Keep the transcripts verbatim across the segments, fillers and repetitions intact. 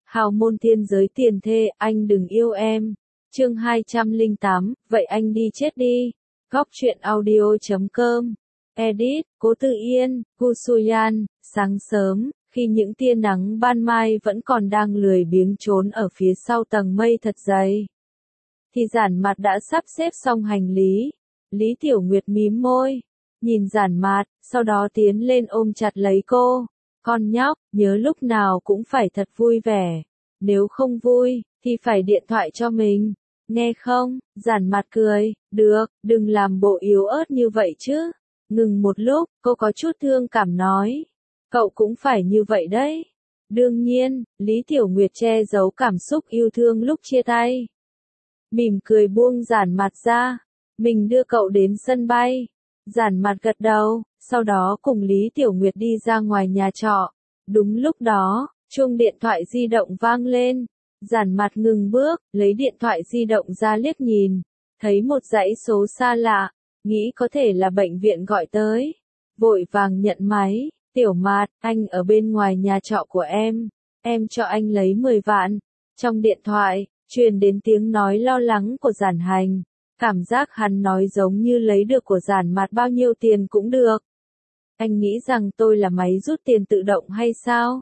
Hào môn thiên giới tiền thê, anh đừng yêu em. Chương hai trăm lẻ tám, vậy anh đi chết đi. Góc truyện audio chấm com. Edit, Cố Tự Yên, Gu Suyan. Sáng sớm, khi những tia nắng ban mai vẫn còn đang lười biếng trốn ở phía sau tầng mây thật dày, thì Giản Mạt đã sắp xếp xong hành lý. Lý Tiểu Nguyệt mím môi, nhìn Giản Mạt, sau đó tiến lên ôm chặt lấy cô. Con nhóc, nhớ lúc nào cũng phải thật vui vẻ. Nếu không vui, thì phải điện thoại cho mình. Nghe không? Giản Mạt cười, được, đừng làm bộ yếu ớt như vậy chứ. Ngừng một lúc, cô có chút thương cảm nói. Cậu cũng phải như vậy đấy. Đương nhiên, Lý Tiểu Nguyệt che giấu cảm xúc yêu thương lúc chia tay. Mỉm cười buông Giản Mạt ra. Mình đưa cậu đến sân bay. Giản Mạt gật đầu, sau đó cùng Lý Tiểu Nguyệt đi ra ngoài nhà trọ. Đúng lúc đó, chuông điện thoại di động vang lên. Giản Mạt ngừng bước, lấy điện thoại di động ra liếc nhìn. Thấy một dãy số xa lạ, nghĩ có thể là bệnh viện gọi tới. Vội vàng nhận máy, Tiểu Mạt, anh ở bên ngoài nhà trọ của em. Em cho anh lấy mười vạn. Trong điện thoại, truyền đến tiếng nói lo lắng của Giản Hành. Cảm giác hắn nói giống như lấy được của Giản Mạt bao nhiêu tiền cũng được. Anh nghĩ rằng tôi là máy rút tiền tự động hay sao?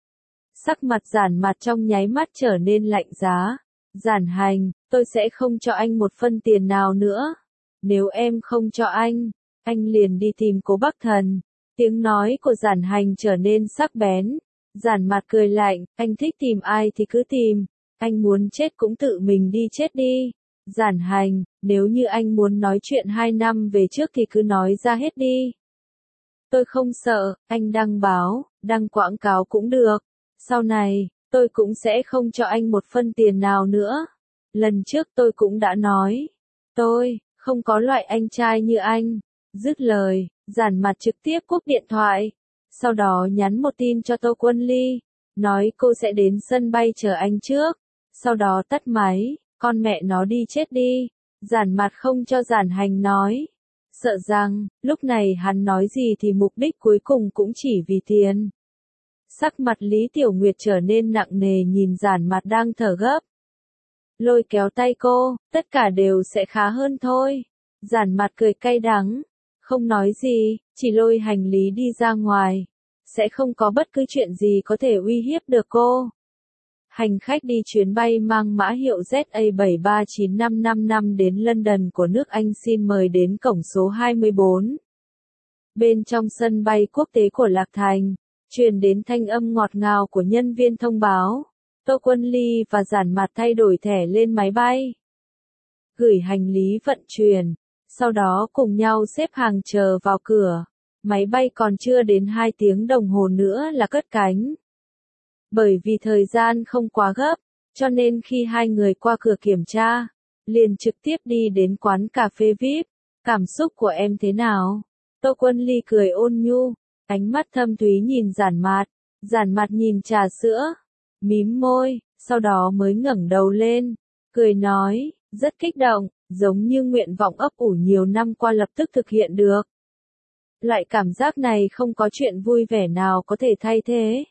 Sắc mặt Giản Mạt trong nháy mắt trở nên lạnh giá. Giản Hành, tôi sẽ không cho anh một phân tiền nào nữa. Nếu em không cho anh, anh liền đi tìm Cố Bắc Thần. Tiếng nói của Giản Hành trở nên sắc bén. Giản Mạt cười lạnh, anh thích tìm ai thì cứ tìm. Anh muốn chết cũng tự mình đi chết đi. Giản Hành, nếu như anh muốn nói chuyện hai năm về trước thì cứ nói ra hết đi. Tôi không sợ, anh đăng báo, đăng quảng cáo cũng được. Sau này, tôi cũng sẽ không cho anh một phân tiền nào nữa. Lần trước tôi cũng đã nói. Tôi, không có loại anh trai như anh. Dứt lời, Giản Mạt trực tiếp cúp điện thoại. Sau đó nhắn một tin cho Tô Quân Ly. Nói cô sẽ đến sân bay chờ anh trước. Sau đó tắt máy, con mẹ nó đi chết đi. Giản Mạt không cho Giản Hành nói. Sợ rằng, lúc này hắn nói gì thì mục đích cuối cùng cũng chỉ vì tiền. Sắc mặt Lý Tiểu Nguyệt trở nên nặng nề nhìn Giản Mạt đang thở gấp. Lôi kéo tay cô, tất cả đều sẽ khá hơn thôi. Giản Mạt cười cay đắng, không nói gì, chỉ lôi hành lý đi ra ngoài. Sẽ không có bất cứ chuyện gì có thể uy hiếp được cô. Hành khách đi chuyến bay mang mã hiệu Z A bảy ba chín năm năm năm đến London của nước Anh xin mời đến cổng số hai mươi bốn. Bên trong sân bay quốc tế của Lạc Thành, truyền đến thanh âm ngọt ngào của nhân viên thông báo. Tô Quân Ly và Giản Mạt thay đổi thẻ lên máy bay. Gửi hành lý vận chuyển, sau đó cùng nhau xếp hàng chờ vào cửa. Máy bay còn chưa đến hai tiếng đồng hồ nữa là cất cánh. Bởi vì thời gian không quá gấp, cho nên khi hai người qua cửa kiểm tra, liền trực tiếp đi đến quán cà phê vi ai pi. Cảm xúc của em thế nào? Tô Quân Ly cười ôn nhu, ánh mắt thâm thúy nhìn Giản Mạt. Giản Mạt nhìn trà sữa, mím môi, sau đó mới ngẩng đầu lên, cười nói, rất kích động, giống như nguyện vọng ấp ủ nhiều năm qua lập tức thực hiện được. Loại cảm giác này không có chuyện vui vẻ nào có thể thay thế.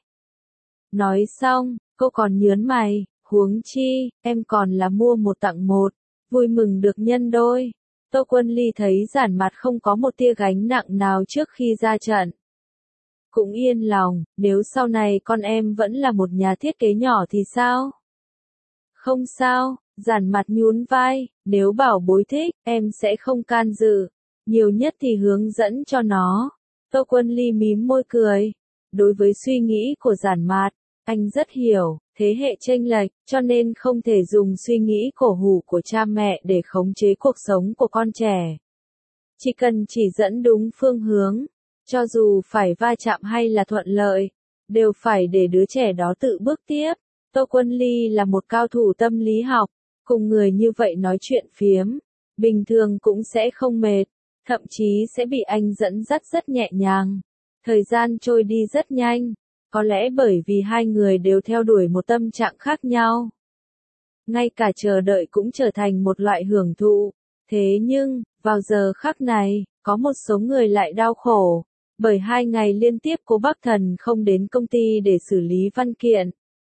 Nói xong, cô còn nhớn mày, huống chi, em còn là mua một tặng một, vui mừng được nhân đôi. Tô Quân Ly thấy Giản Mạt không có một tia gánh nặng nào trước khi ra trận. Cũng yên lòng, nếu sau này con em vẫn là một nhà thiết kế nhỏ thì sao? Không sao, Giản Mạt nhún vai, nếu bảo bối thích, em sẽ không can dự, nhiều nhất thì hướng dẫn cho nó. Tô Quân Ly mím môi cười. Đối với suy nghĩ của Giản Mạt, anh rất hiểu, thế hệ chênh lệch, cho nên không thể dùng suy nghĩ cổ hủ của cha mẹ để khống chế cuộc sống của con trẻ. Chỉ cần chỉ dẫn đúng phương hướng, cho dù phải va chạm hay là thuận lợi, đều phải để đứa trẻ đó tự bước tiếp. Tô Quân Ly là một cao thủ tâm lý học, cùng người như vậy nói chuyện phiếm, bình thường cũng sẽ không mệt, thậm chí sẽ bị anh dẫn dắt rất nhẹ nhàng. Thời gian trôi đi rất nhanh, có lẽ bởi vì hai người đều theo đuổi một tâm trạng khác nhau. Ngay cả chờ đợi cũng trở thành một loại hưởng thụ. Thế nhưng, vào giờ khắc này, có một số người lại đau khổ, bởi hai ngày liên tiếp Cố Bắc Thần không đến công ty để xử lý văn kiện.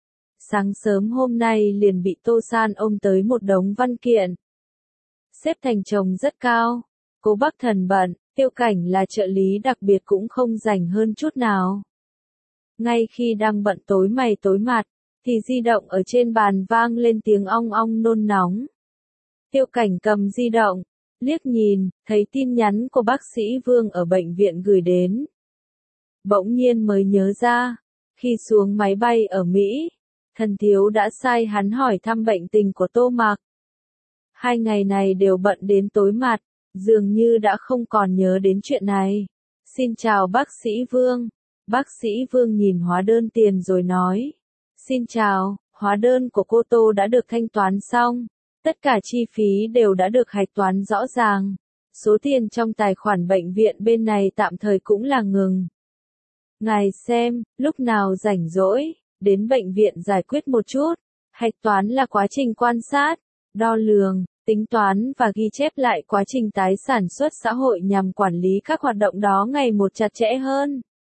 Sáng sớm hôm nay liền bị Tô San ôm tới một đống văn kiện. Xếp thành chồng rất cao. Cố Bắc Thần bận, Tiêu Cảnh là trợ lý đặc biệt cũng không rảnh hơn chút nào. Ngay khi đang bận tối mày tối mặt, thì di động ở trên bàn vang lên tiếng ong ong nôn nóng. Tiêu Cảnh cầm di động, liếc nhìn, thấy tin nhắn của bác sĩ Vương ở bệnh viện gửi đến. Bỗng nhiên mới nhớ ra, khi xuống máy bay ở Mỹ, Thần Thiếu đã sai hắn hỏi thăm bệnh tình của Tô Mạc. Hai ngày này đều bận đến tối mặt, dường như đã không còn nhớ đến chuyện này. Xin chào bác sĩ Vương. Bác sĩ Vương nhìn hóa đơn tiền rồi nói. Xin chào, hóa đơn của cô Tô đã được thanh toán xong. Tất cả chi phí đều đã được hạch toán rõ ràng. Số tiền trong tài khoản bệnh viện bên này tạm thời cũng là ngừng. Ngài xem, lúc nào rảnh rỗi, đến bệnh viện giải quyết một chút. Hạch toán là quá trình quan sát, đo lường, tính toán và ghi chép lại quá trình tái sản xuất xã hội nhằm quản lý các hoạt động đó ngày một chặt chẽ hơn.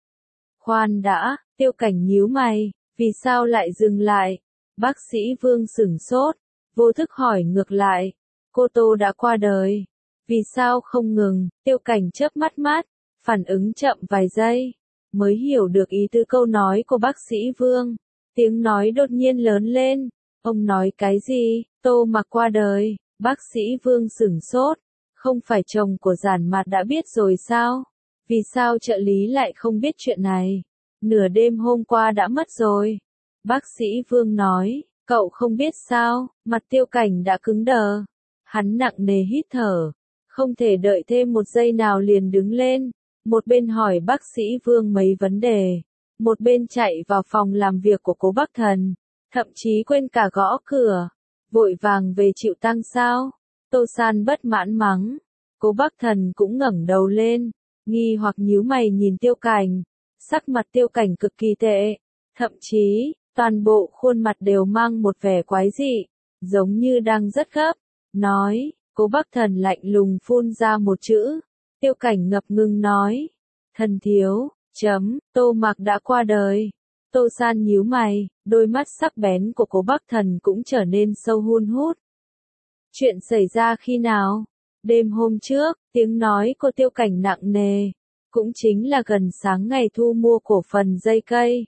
Khoan đã, Tiêu Cảnh nhíu mày, vì sao lại dừng lại? Bác sĩ Vương sửng sốt, vô thức hỏi ngược lại, cô Tô đã qua đời. Vì sao không ngừng? Tiêu Cảnh chớp mắt mắt, phản ứng chậm vài giây, mới hiểu được ý tứ câu nói của bác sĩ Vương. Tiếng nói đột nhiên lớn lên, ông nói cái gì? Tô Mạc qua đời. Bác sĩ Vương sửng sốt, không phải chồng của Giản Mạt đã biết rồi sao? Vì sao trợ lý lại không biết chuyện này? Nửa đêm hôm qua đã mất rồi. Bác sĩ Vương nói, cậu không biết sao? Mặt Tiêu Cảnh đã cứng đờ. Hắn nặng nề hít thở, không thể đợi thêm một giây nào liền đứng lên. Một bên hỏi bác sĩ Vương mấy vấn đề, một bên chạy vào phòng làm việc của Cố Bắc Thần, thậm chí quên cả gõ cửa. Vội vàng về chịu tang sao? Tô San bất mãn mắng. Cố Bắc Thần cũng ngẩng đầu lên, nghi hoặc nhíu mày nhìn Tiêu Cảnh. Sắc mặt Tiêu Cảnh cực kỳ tệ, thậm chí, toàn bộ khuôn mặt đều mang một vẻ quái dị, giống như đang rất gấp. Nói, Cố Bắc Thần lạnh lùng phun ra một chữ. Tiêu Cảnh ngập ngừng nói, Thần Thiếu, chấm, Tô Mạc đã qua đời. Tô San nhíu mày, đôi mắt sắc bén của Cố Bắc Thần cũng trở nên sâu hun hút. Chuyện xảy ra khi nào? Đêm hôm trước, tiếng nói của Tiêu Cảnh nặng nề, cũng chính là gần sáng ngày thu mua cổ phần dây cây.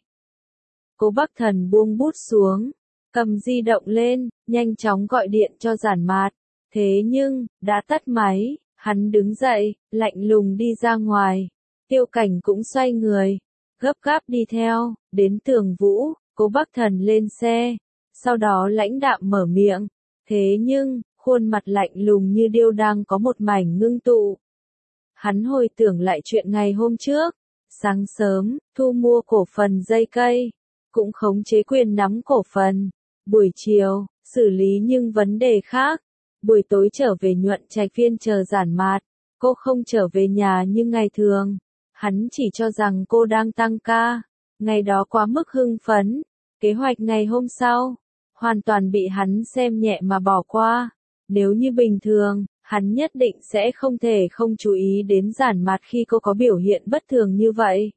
Cố Bắc Thần buông bút xuống, cầm di động lên, nhanh chóng gọi điện cho Giản Mạt. Thế nhưng, đã tắt máy, hắn đứng dậy, lạnh lùng đi ra ngoài. Tiêu Cảnh cũng xoay người, gấp gáp đi theo, đến Tường Vũ. Cố Bắc Thần lên xe, sau đó lãnh đạm mở miệng. Thế nhưng, khuôn mặt lạnh lùng như điêu đang có một mảnh ngưng tụ. Hắn hồi tưởng lại chuyện ngày hôm trước, sáng sớm, thu mua cổ phần dây cây, cũng khống chế quyền nắm cổ phần. Buổi chiều, xử lý những vấn đề khác. Buổi tối trở về Nhuận Trạch Viên chờ Giản Mạt. Cô không trở về nhà như ngày thường. Hắn chỉ cho rằng cô đang tăng ca. Ngày đó quá mức hưng phấn. Kế hoạch ngày hôm sau, hoàn toàn bị hắn xem nhẹ mà bỏ qua. Nếu như bình thường, hắn nhất định sẽ không thể không chú ý đến Giản Mạt khi cô có biểu hiện bất thường như vậy.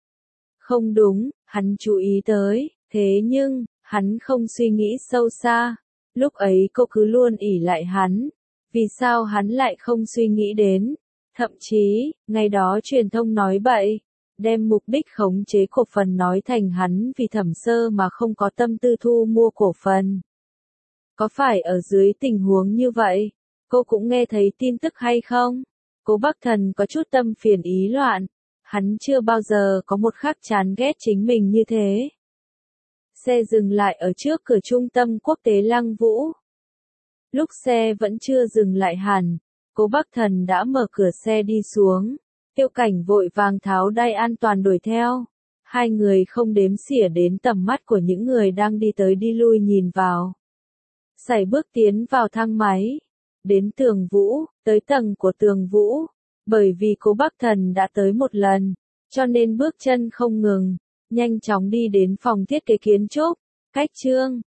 Không đúng, hắn chú ý tới, thế nhưng, hắn không suy nghĩ sâu xa. Lúc ấy cô cứ luôn ỷ lại hắn. Vì sao hắn lại không suy nghĩ đến? Thậm chí, ngày đó truyền thông nói bậy, đem mục đích khống chế cổ phần nói thành hắn vì Thẩm Sơ mà không có tâm tư thu mua cổ phần. Có phải ở dưới tình huống như vậy, cô cũng nghe thấy tin tức hay không? Cố Bắc Thần có chút tâm phiền ý loạn. Hắn chưa bao giờ có một khắc chán ghét chính mình như thế. Xe dừng lại ở trước cửa trung tâm quốc tế Lăng Vũ. Lúc xe vẫn chưa dừng lại hẳn, Cố Bắc Thần đã mở cửa xe đi xuống. Tiêu Cảnh vội vàng tháo đai an toàn đuổi theo. Hai người không đếm xỉa đến tầm mắt của những người đang đi tới đi lui nhìn vào. Sải bước tiến vào thang máy. Đến Tường Vũ, tới tầng của Tường Vũ. Bởi vì Cố Bắc Thần đã tới một lần, cho nên bước chân không ngừng. Nhanh chóng đi đến phòng thiết kế kiến trúc. Cách Trương,